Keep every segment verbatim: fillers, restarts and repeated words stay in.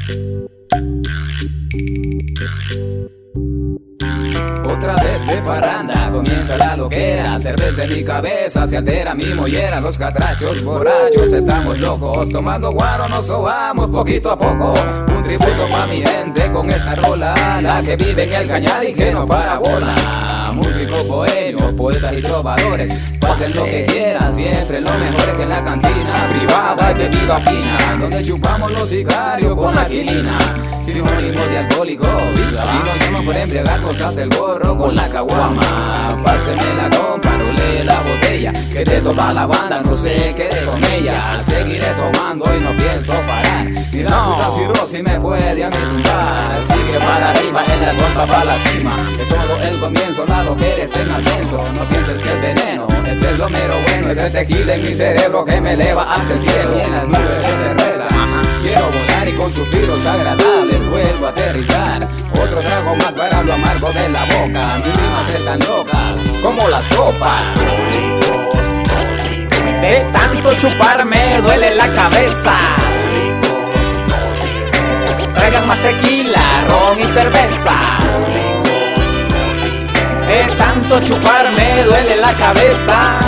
Otra vez de parranda, comienza la loquera. Cerveza en mi cabeza, se altera mi mollera. Los catrachos borrachos, estamos locos. Tomando guaro nos sobamos poquito a poco. Un tributo pa' mi gente con esta rola. La que vive en el cañar y que no para bola. Músicos bohemios, poetas y trovadores, pasen lo que quieran, siempre lo mejor es que en la cantina privada y bebida fina, donde chupamos los sicarios con la quilina. Sinónimo de alcohólicos, y nos llaman por embriagar cosas del gorro con la caguama. Páseme la compa, role la botella, que te toma la banda, no se quede con ella. Seguiré tomando y no pienso parar, ni la puta cirrosis me puede amigar. Sigue para arriba, en la compa para la cima, es solo el comienzo, la loquera está en ascenso. No pienses que es veneno, este es lo mero bueno, es el tequila en mi cerebro que me eleva hasta el cielo. Y en las nubes de cerveza quiero volar y con suspiros agradables vuelvo a aterrizar. Otro trago más para lo amargo de la boca. Mis rimas están locas como las copas. De tanto chupar me duele la cabeza. Traigan más tequila, ron y cerveza. De tanto chupar me duele la cabeza.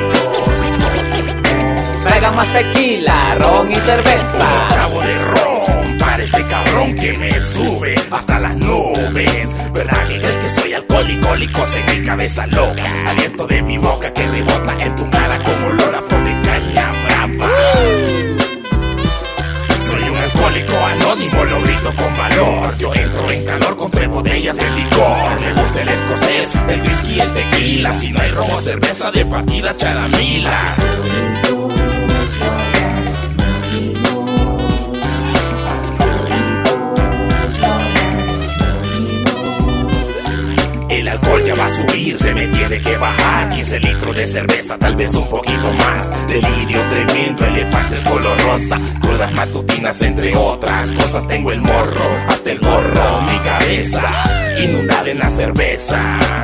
Traigan más tequila, ron y cerveza. Trago de ron para este cabrón que me sube hasta las nubes. ¿Verdad que crees que soy alcohólico? Licos en mi cabeza loca. Aliento de mi boca que rebota en tu cara como olor a flor de caña brava. Soy un alcohólico anónimo, lo grito con valor. Yo entro en calor con tres botellas de licor. Me gusta el escocés, el whisky y el tequila. Si no hay ron o cerveza de partida, charamila. El alcohol ya va a subir, se me tiene que bajar. Quince litros de cerveza, tal vez un poquito más. Delirio tremendo, elefantes color rosa. Crudas matutinas, entre otras cosas. Tengo el morro, hasta el gorro. Mi cabeza, inundada en la cerveza.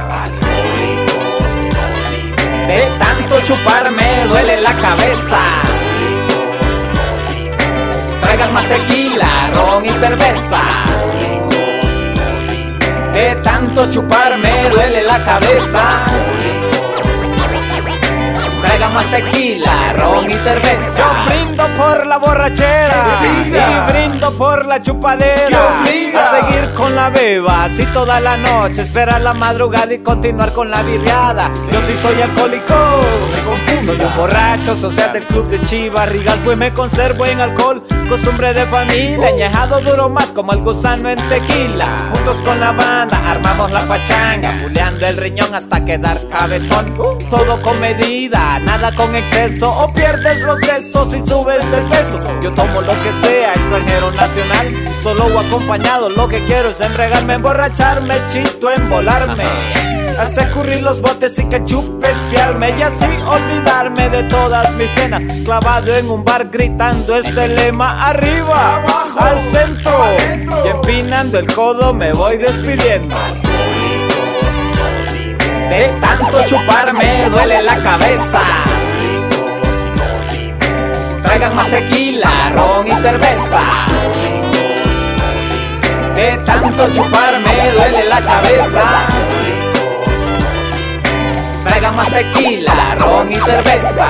De tanto chupar me duele la cabeza. Traigan más tequila, ron y cerveza. De tanto chupar me duele la cabeza. Traigan más tequila, ron y cerveza. Yo brindo por la borrachera y brindo por la chupadera. A seguir con la beba, así toda la noche, esperar la madrugada y continuar con la birriada. Yo sí soy alcohólico, me confundo. Soy un borracho social del club de Chivas Rigal, pues me conservo en alcohol, costumbre de familia. Añejado duro más como el gusano en tequila. Juntos con la banda armamos la pachanga, fuleando el riñón hasta quedar cabezón. Todo con medida, nada con exceso, o pierdes los sesos y subes del peso. Yo tomo lo que sea, extranjero nacional, solo o acompañado. Lo que quiero es embriagarme, emborracharme, chito, embolarme, hasta escurrir los botes y que chupesearme, y así olvidarme de todas mis penas. Clavado en un bar gritando este lema: arriba, abajo, al centro, y empinando el codo me voy despidiendo. De tanto chupar me duele la cabeza. Traigan más tequila, ron y cerveza. De tanto chupar me duele la cabeza. Traigan más tequila, ron y cerveza.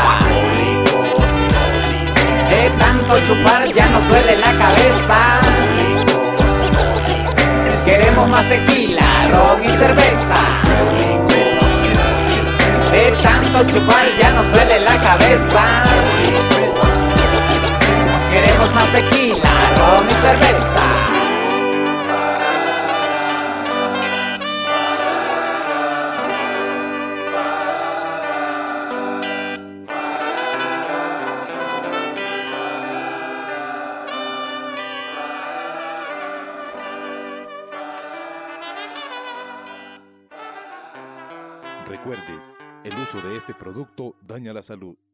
De tanto chupar ya nos duele la cabeza. Queremos más tequila, ron y cerveza. De tanto chupar ya nos duele la cabeza. Queremos más tequila, ron y cerveza. Recuerde, el uso de este producto daña la salud.